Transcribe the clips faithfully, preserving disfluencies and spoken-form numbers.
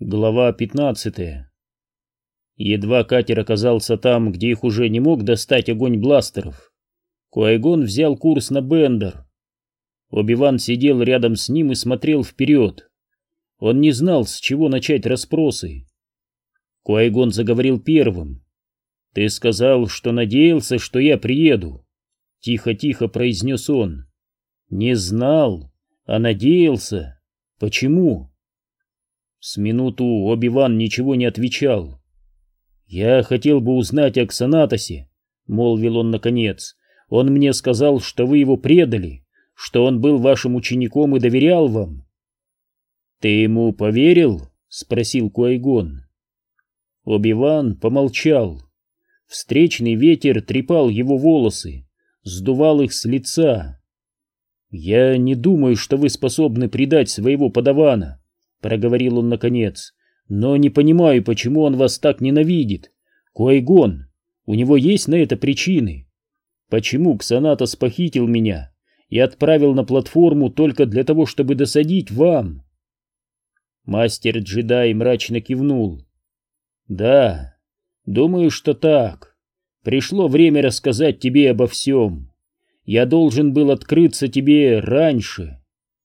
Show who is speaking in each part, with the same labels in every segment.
Speaker 1: Глава пятнадцатая. Едва катер оказался там, где их уже не мог достать огонь бластеров, Куай-Гон взял курс на Бендер. Оби-Ван сидел рядом с ним и смотрел вперед. Он не знал, с чего начать расспросы. Куай-Гон заговорил первым. «Ты сказал, что надеялся, что я приеду», — тихо-тихо произнес он. «Не знал, а надеялся. Почему?» С минуту Оби-Ван ничего не отвечал. «Я хотел бы узнать о Ксанатосе», — молвил он наконец. «Он мне сказал, что вы его предали, что он был вашим учеником и доверял вам». «Ты ему поверил?» — спросил Куай-Гон. Оби-Ван помолчал. Встречный ветер трепал его волосы, сдувал их с лица. «Я не думаю, что вы способны предать своего подавана», — проговорил он наконец, — «но не понимаю, почему он вас так ненавидит. Куай-Гон, у него есть на это причины. Почему Ксанатос похитил меня и отправил на платформу только для того, чтобы досадить вам?» Мастер-джедай мрачно кивнул. «Да, думаю, что так. Пришло время рассказать тебе обо всем. Я должен был открыться тебе раньше».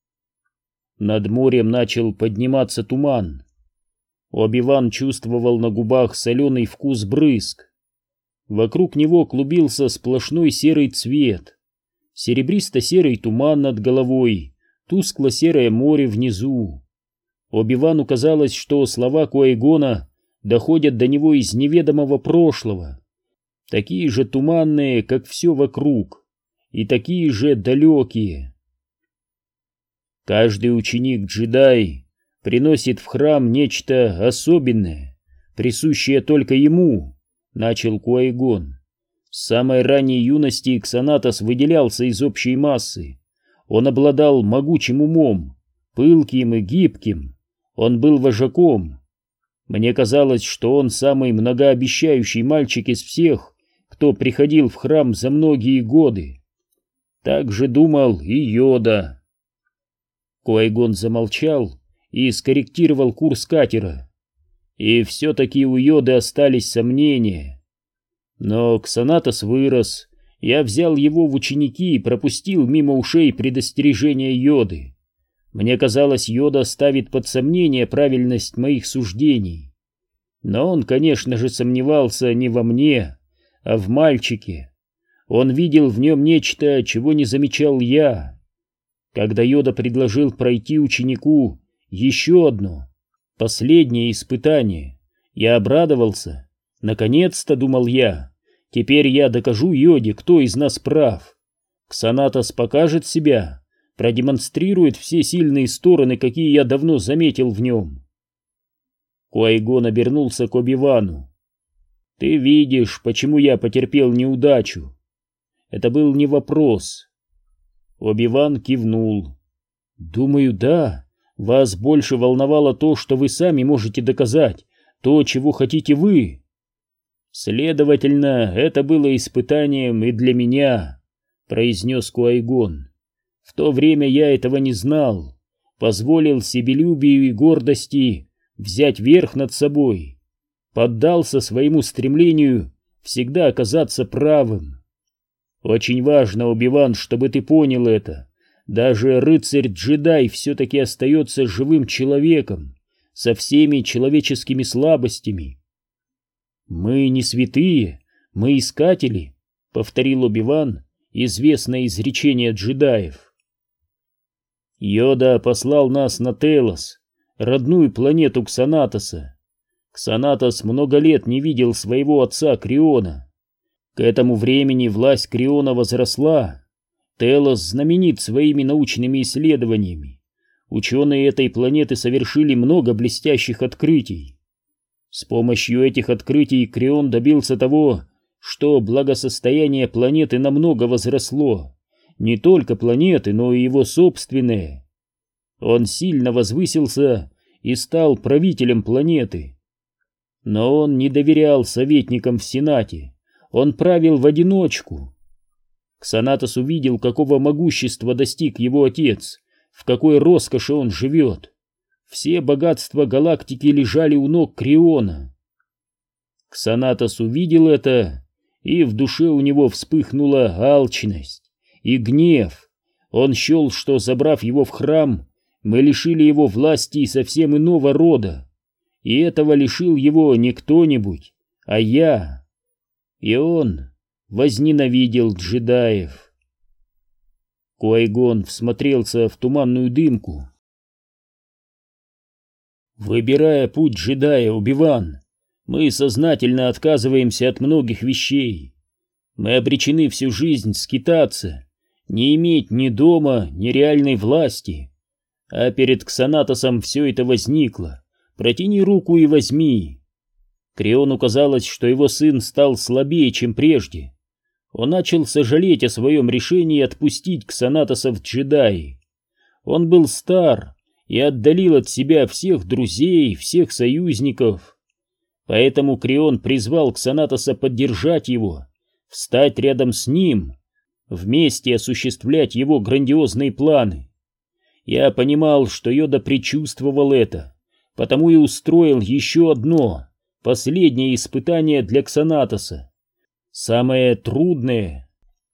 Speaker 1: Над морем начал подниматься туман. Оби-Ван чувствовал на губах соленый вкус брызг. Вокруг него клубился сплошной серый цвет. Серебристо-серый туман над головой, тускло-серое море внизу. Оби-Вану казалось, что слова Куай-Гона доходят до него из неведомого прошлого, такие же туманные, как все вокруг, и такие же далекие. Каждый ученик-джедай приносит в храм нечто особенное, присущее только ему, — начал Куай-Гон. С самой ранней юности Ксанатос выделялся из общей массы. Он обладал могучим умом, пылким и гибким. Он был вожаком. Мне казалось, что он самый многообещающий мальчик из всех, кто приходил в храм за многие годы. Так же думал и Йода. Куай-Гон замолчал и скорректировал курс катера. И все-таки у Йоды остались сомнения. Но Ксанатос вырос, я взял его в ученики и пропустил мимо ушей предостережения Йоды. Мне казалось, Йода ставит под сомнение правильность моих суждений. Но он, конечно же, сомневался не во мне, а в мальчике. Он видел в нем нечто, чего не замечал я. Когда Йода предложил пройти ученику еще одно, последнее испытание, я обрадовался. Наконец-то, думал я, теперь я докажу Йоде, кто из нас прав. Ксанатос покажет себя, продемонстрирует все сильные стороны, какие я давно заметил в нем. Куай-Гон обернулся к Оби-Вану. «Ты видишь, почему я потерпел неудачу?» Это был не вопрос. Оби-Ван кивнул. «Думаю, да. Вас больше волновало то, что вы сами можете доказать, то, чего хотите вы. Следовательно, это было испытанием и для меня», — произнес Куай-Гон. «В то время я этого не знал, позволил себелюбию и гордости взять верх над собой, поддался своему стремлению всегда оказаться правым. Очень важно, Оби-Ван, чтобы ты понял это. Даже рыцарь-джедай все-таки остается живым человеком, со всеми человеческими слабостями». «Мы не святые, мы искатели», — повторил Оби-Ван известное изречение джедаев. «Йода послал нас на Телос, родную планету Ксанатоса. Ксанатос много лет не видел своего отца Криона. К этому времени власть Криона возросла. Телос знаменит своими научными исследованиями. Ученые этой планеты совершили много блестящих открытий. С помощью этих открытий Крион добился того, что благосостояние планеты намного возросло. Не только планеты, но и его собственное. Он сильно возвысился и стал правителем планеты. Но он не доверял советникам в Сенате. Он правил в одиночку. Ксанатос увидел, какого могущества достиг его отец, в какой роскоши он живет. все богатства галактики лежали у ног Криона. Ксанатос увидел это, и в душе у него вспыхнула алчность и гнев. Он счел, что, забрав его в храм, мы лишили его власти совсем иного рода, и этого лишил его не кто-нибудь, а я. И он возненавидел джедаев. Ки-Гон всмотрелся в туманную дымку. Выбирая путь джедая, Оби-Ван, мы сознательно отказываемся от многих вещей. Мы обречены всю жизнь скитаться, не иметь ни дома, ни реальной власти. А перед Ксанатосом все это возникло. Протяни руку и возьми. Криону казалось, что его сын стал слабее, чем прежде. Он начал сожалеть о своем решении отпустить Ксанатоса в джедаи. Он был стар и отдалил от себя всех друзей, всех союзников. Поэтому Крион призвал Ксанатоса поддержать его, встать рядом с ним, вместе осуществлять его грандиозные планы. Я понимал, что Йода предчувствовал это, потому и устроил еще одно, последнее испытание для Ксанатоса. Самое трудное.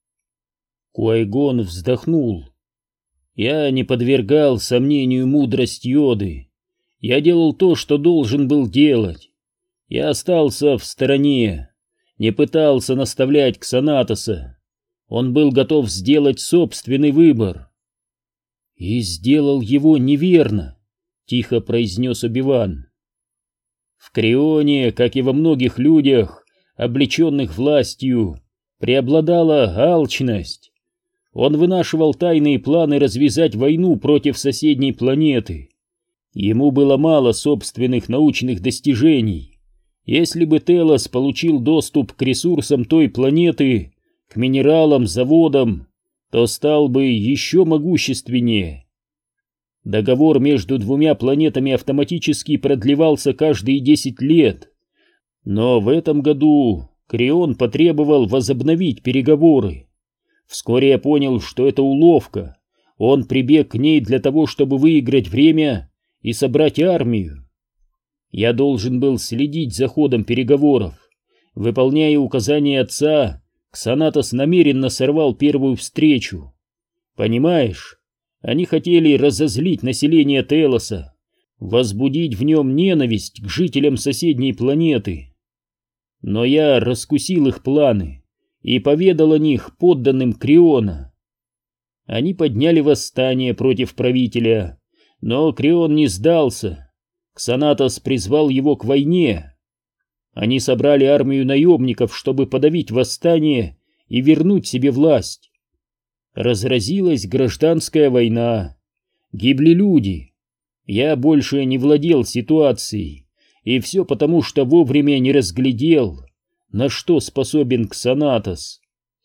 Speaker 1: Ки-Гон вздохнул. Я не подвергал сомнению мудрость Йоды. Я делал то, что должен был делать. Я остался в стороне, не пытался наставлять Ксанатоса. Он был готов сделать собственный выбор. И сделал его неверно, тихо произнес Оби-Ван. В Крионе, как и во многих людях, облеченных властью, преобладала алчность. Он вынашивал тайные планы развязать войну против соседней планеты. Ему было мало собственных научных достижений. Если бы Телос получил доступ к ресурсам той планеты, к минералам, заводам, то стал бы еще могущественнее. Договор между двумя планетами автоматически продлевался каждые десять лет, но в этом году Крион потребовал возобновить переговоры. Вскоре я понял, что это уловка. Он прибег к ней для того, чтобы выиграть время и собрать армию. Я должен был следить за ходом переговоров. Выполняя указания отца, Ксанатос намеренно сорвал первую встречу. Понимаешь, они хотели разозлить население Телоса, возбудить в нем ненависть к жителям соседней планеты. Но я раскусил их планы и поведал о них подданным Криона. Они подняли восстание против правителя, но Крион не сдался. Ксанатос призвал его к войне. Они собрали армию наемников, чтобы подавить восстание и вернуть себе власть. Разразилась гражданская война. Гибли люди. Я больше не владел ситуацией, и все потому, что вовремя не разглядел, на что способен Ксанатос.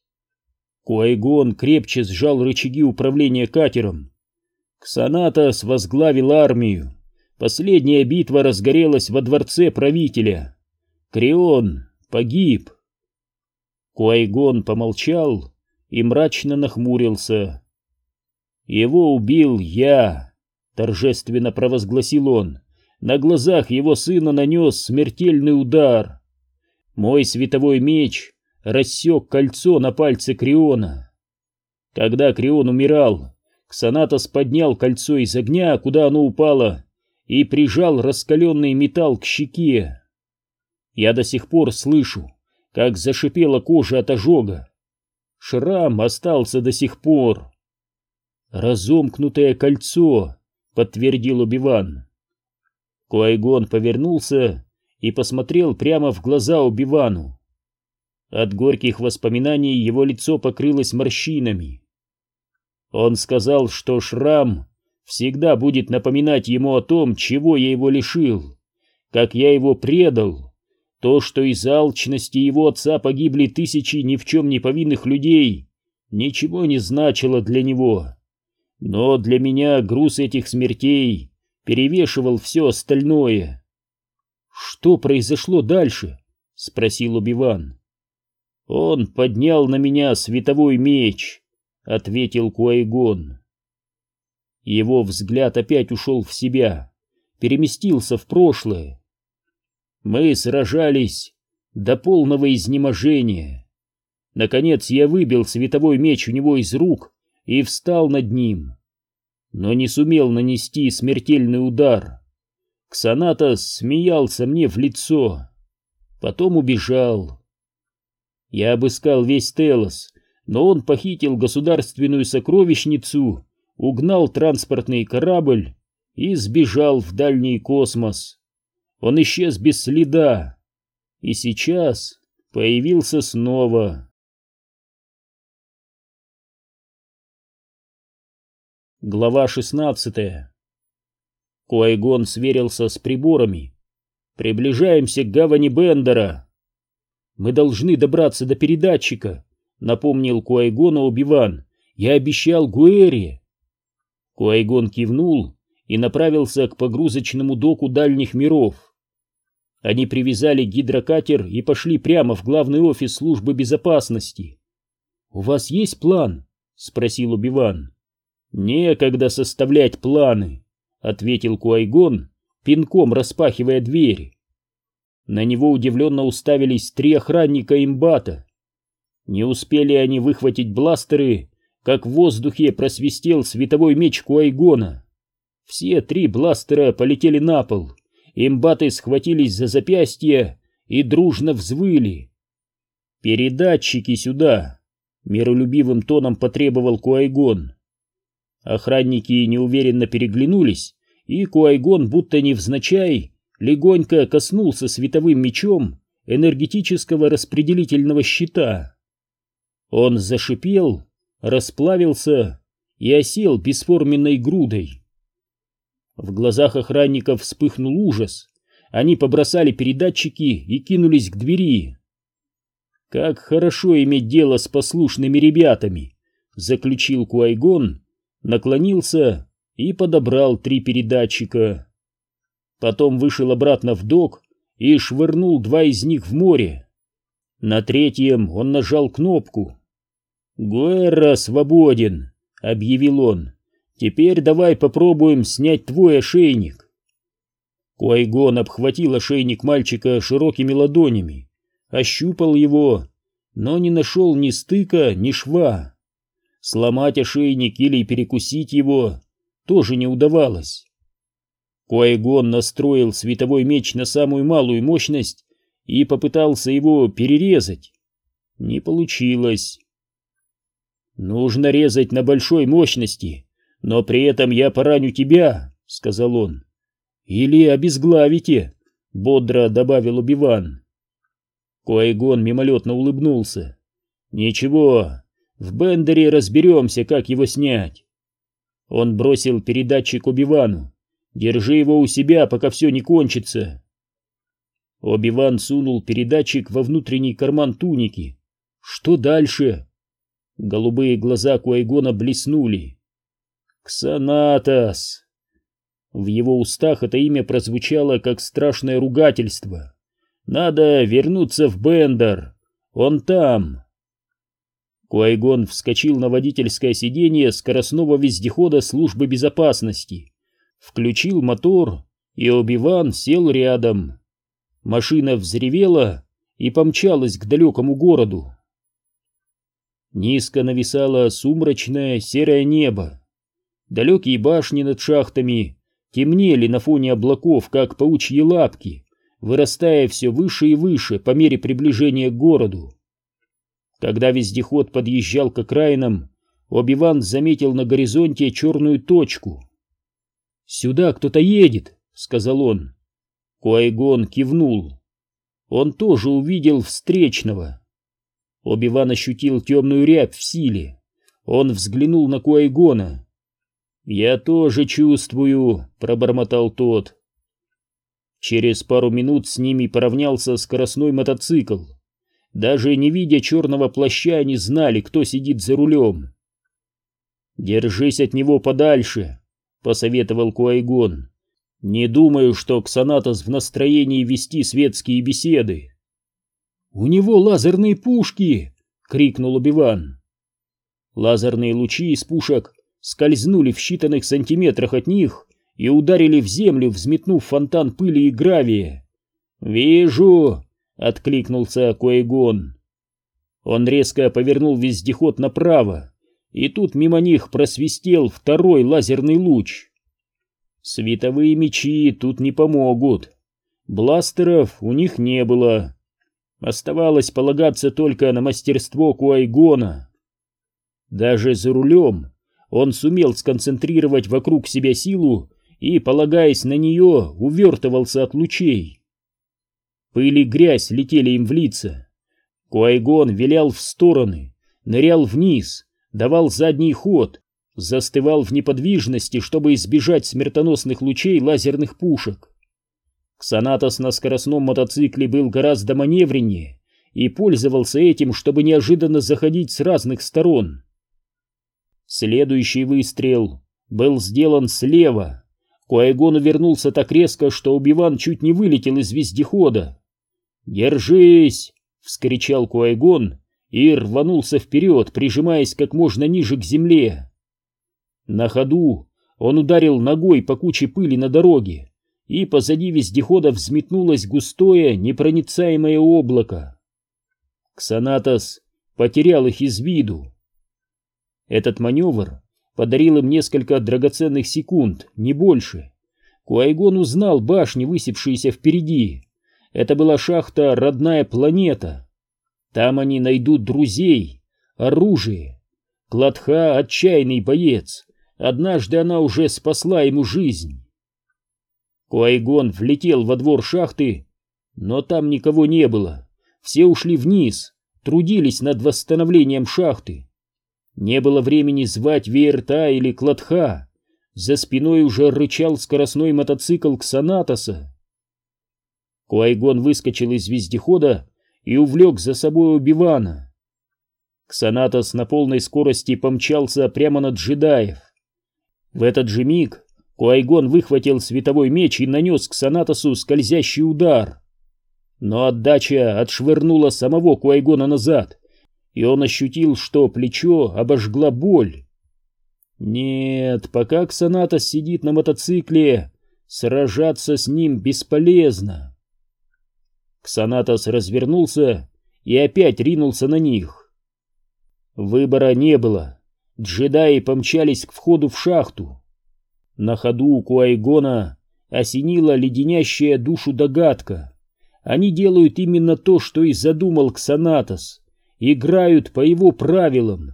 Speaker 1: Ки-Гон крепче сжал рычаги управления катером. Ксанатос возглавил армию. Последняя битва разгорелась во дворце правителя. Крион погиб. Ки-Гон помолчал и мрачно нахмурился. «Его убил я», — торжественно провозгласил он. На глазах его сына нанес смертельный удар. Мой световой меч рассек кольцо на пальце Криона. Когда Крион умирал, Ксанатос поднял кольцо из огня, куда оно упало, и прижал раскаленный металл к щеке. Я до сих пор слышу, как зашипела кожа от ожога. Шрам остался до сих пор. «Разомкнутое кольцо», — подтвердил Оби-Ван. Ки-Гон повернулся и посмотрел прямо в глаза Оби-Вану. От горьких воспоминаний его лицо покрылось морщинами. Он сказал, что шрам всегда будет напоминать ему о том, чего я его лишил, как я его предал, то, что из-за алчности его отца погибли тысячи ни в чем не повинных людей, ничего не значило для него. Но для меня груз этих смертей перевешивал все остальное. «Что произошло дальше?» — спросил Оби-Ван. «Он поднял на меня световой меч», — ответил Ки-Гон. Его взгляд опять ушел в себя. переместился в прошлое. Мы сражались до полного изнеможения. Наконец я выбил световой меч у него из рук и встал над ним, но не сумел нанести смертельный удар. Ксанатос смеялся мне в лицо, потом убежал. Я обыскал весь Телос, но он похитил государственную сокровищницу, угнал транспортный корабль и сбежал в дальний космос. Он исчез без следа и сейчас появился снова. Глава шестнадцатая. Qui-Gon сверился с приборами. «Приближаемся к гавани Бендера». «Мы должны добраться до передатчика», — напомнил Qui-Гону Оби-Ван. «Я обещал Гуэри». Qui-Gon кивнул и направился к погрузочному доку дальних миров. Они привязали гидрокатер и пошли прямо в главный офис службы безопасности. «У вас есть план?» — спросил Оби-Ван. «Некогда составлять планы», — ответил Qui-Gon, пинком распахивая дверь. На него удивленно уставились три охранника имбата. Не успели они выхватить бластеры, как в воздухе просвистел световой меч Qui-Гона. Все три бластера полетели на пол, имбаты схватились за запястья и дружно взвыли. «Передатчики сюда!» — миролюбивым тоном потребовал Qui-Gon. Охранники неуверенно переглянулись, и Qui-Gon, будто невзначай, легонько коснулся световым мечом энергетического распределительного щита. Он зашипел, расплавился и осел бесформенной грудой. В глазах охранников вспыхнул ужас. Они побросали передатчики и кинулись к двери. «Как хорошо иметь дело с послушными ребятами», — заключил Qui-Gon, наклонился и подобрал три передатчика. Потом вышел обратно в док и швырнул два из них в море. На третьем он нажал кнопку. «Гуэрра свободен», — объявил он. «Теперь давай попробуем снять твой ошейник». Qui-Gon обхватил ошейник мальчика широкими ладонями, ощупал его, но не нашел ни стыка, ни шва. Сломать ошейник или перекусить его тоже не удавалось. Qui-Gon настроил световой меч на самую малую мощность и попытался его перерезать. Не получилось. «Нужно резать на большой мощности, но при этом я пораню тебя», — сказал он. «Или обезглавите», — бодро добавил Оби-Ван. Qui-Gon мимолетно улыбнулся. «Ничего, в Бендере разберемся, как его снять». Он бросил передатчик Оби-Вану. «Держи его у себя, пока все не кончится». Оби-Ван сунул передатчик во внутренний карман туники. «Что дальше?» Голубые глаза Qui-Гона блеснули. «Ксанатос!» В его устах это имя прозвучало как страшное ругательство. «Надо вернуться в Бендер. Он там». Qui-Gon вскочил на водительское сиденье скоростного вездехода службы безопасности, включил мотор, и Оби-Ван сел рядом. Машина взревела и помчалась к далекому городу. Низко нависало сумрачное серое небо. Далекие башни над шахтами темнели на фоне облаков, как паучьи лапки, вырастая все выше и выше по мере приближения к городу. Когда вездеход подъезжал к окраинам, Оби-Ван заметил на горизонте черную точку. «Сюда кто-то едет», — сказал он. Qui-Gon кивнул. Он тоже увидел встречного. Оби-Ван ощутил темную рябь в силе. Он взглянул на Qui-Гона. «Я тоже чувствую», — пробормотал тот. Через пару минут с ними поравнялся скоростной мотоцикл. Даже не видя черного плаща, они знали, кто сидит за рулем. «Держись от него подальше», — посоветовал Qui-Gon. «Не думаю, что Ксанатос в настроении вести светские беседы». «У него лазерные пушки!» — крикнул Оби-Ван. Лазерные лучи из пушек скользнули в считанных сантиметрах от них и ударили в землю, взметнув фонтан пыли и гравия. «Вижу!» — откликнулся Куайгон. Он резко повернул вездеход направо, и тут мимо них просвистел второй лазерный луч. Световые мечи тут не помогут. Бластеров у них не было. Оставалось полагаться только на мастерство Куайгона. Даже за рулем он сумел сконцентрировать вокруг себя силу и, полагаясь на нее, увертывался от лучей. Пыль и грязь летели им в лица. Куайгон вилял в стороны, нырял вниз, давал задний ход, застывал в неподвижности, чтобы избежать смертоносных лучей лазерных пушек. Ксанатос на скоростном мотоцикле был гораздо маневреннее и пользовался этим, чтобы неожиданно заходить с разных сторон. Следующий выстрел был сделан слева. Куайгон увернулся так резко, что Оби-Ван чуть не вылетел из вездехода. «Держись!» — вскричал Куайгон и рванулся вперед, прижимаясь как можно ниже к земле. На ходу он ударил ногой по куче пыли на дороге, и позади вездехода взметнулось густое, непроницаемое облако. Ксанатос потерял их из виду. Этот маневр подарил им несколько драгоценных секунд, не больше. Куайгон узнал башни, высевшиеся впереди. Это была шахта «Родная планета». Там они найдут друзей, оружие. Клодха — отчаянный боец. Однажды она уже спасла ему жизнь. Куайгон влетел во двор шахты, но там никого не было. Все ушли вниз, трудились над восстановлением шахты. Не было времени звать Веерта или Клодха. За спиной уже рычал скоростной мотоцикл Ксанатоса. Куайгон выскочил из вездехода и увлек за собой Оби-Вана. Ксанатос на полной скорости помчался прямо на джедаев. В этот же миг Куайгон выхватил световой меч и нанес Ксанатосу скользящий удар. Но отдача отшвырнула самого Куайгона назад, и он ощутил, что плечо обожгла боль. Нет, пока Ксанатос сидит на мотоцикле, сражаться с ним бесполезно. Ксанатос развернулся и опять ринулся на них. Выбора не было. Джедаи помчались к входу в шахту. На ходу у Куайгона осенила леденящая душу догадка. Они делают именно то, что и задумал Ксанатос. Играют по его правилам.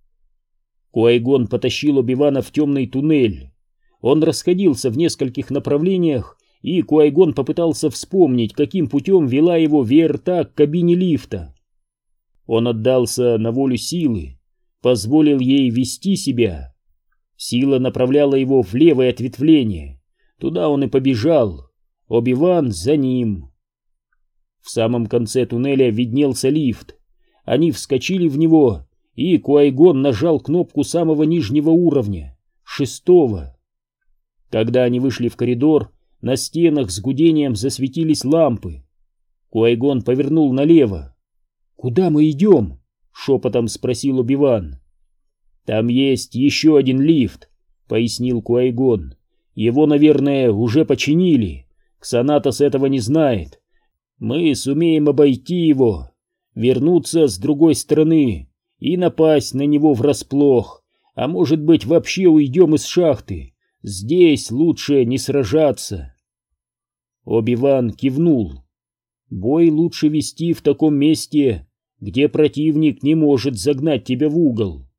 Speaker 1: Куайгон потащил Оби-Вана в темный туннель. Он расходился в нескольких направлениях, и Куайгон попытался вспомнить, каким путем вела его Веерта к кабине лифта. Он отдался на волю силы, позволил ей вести себя. Сила направляла его в левое ответвление. Туда он и побежал. Оби-Ван за ним. В самом конце туннеля виднелся лифт. Они вскочили в него, и Куайгон нажал кнопку самого нижнего уровня, шестого. Когда они вышли в коридор, на стенах с гудением засветились лампы. Куайгон повернул налево. «Куда мы идем?» — шепотом спросил Оби-Ван. «Там есть еще один лифт», — пояснил Куайгон. «Его, наверное, уже починили. Ксанатос этого не знает. Мы сумеем обойти его, вернуться с другой стороны и напасть на него врасплох, а может быть, вообще уйдем из шахты. Здесь лучше не сражаться». Оби-Ван кивнул. «Бой лучше вести в таком месте, где противник не может загнать тебя в угол».